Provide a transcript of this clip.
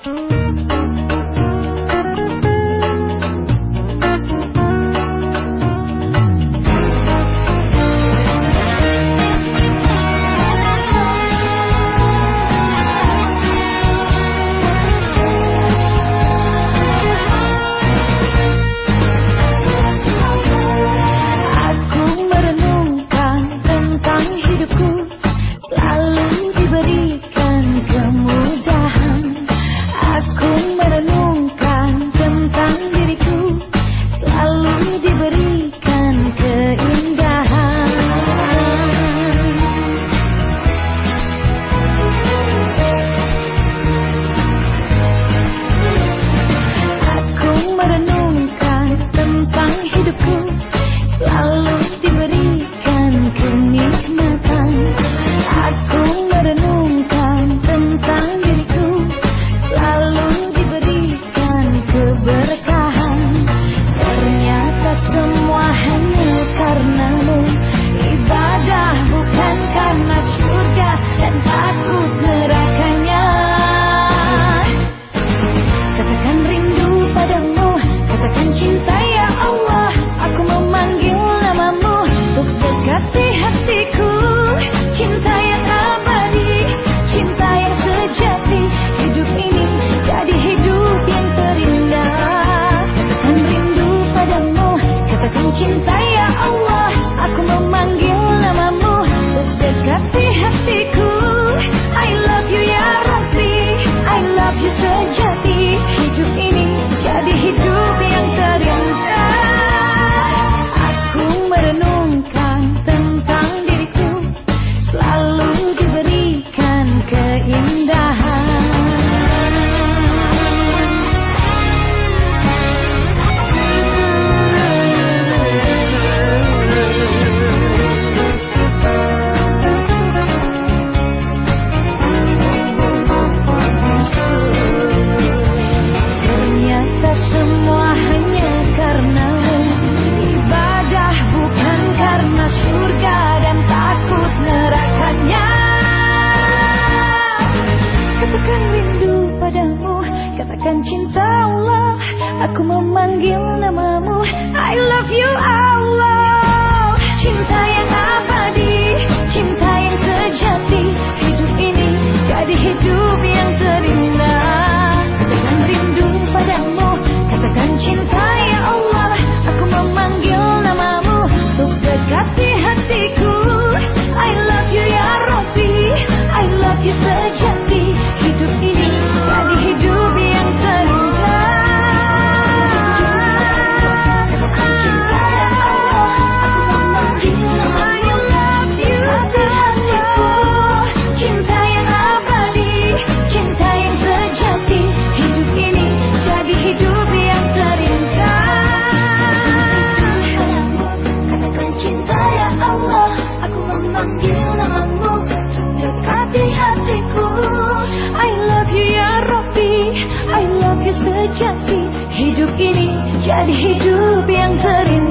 Katakan cinta Allah, aku memanggil namamu. I love you Allah. Cinta yang abadi, cinta yang sejati. Hidup ini jadi hidup yang terindah. Katakan rindu padamu, katakan cinta ya Allah, aku memanggil namamu untuk dekati hatiku. I love you ya Rabbi, I love you sejati. Hidup ini jadi hidup yang terindah. Katakan cinta ya Allah, aku memanggil namamu. I love you hatiku, cinta yang abadi, cinta yang sejati. Hidup ini jadi hidup yang terindah. Katakan cinta ya Allah, aku memanggil namamu untuk dekati hatiku. I love you ya Rabbi, I love you sejati. Hidup ini jadi hidup yang terindah.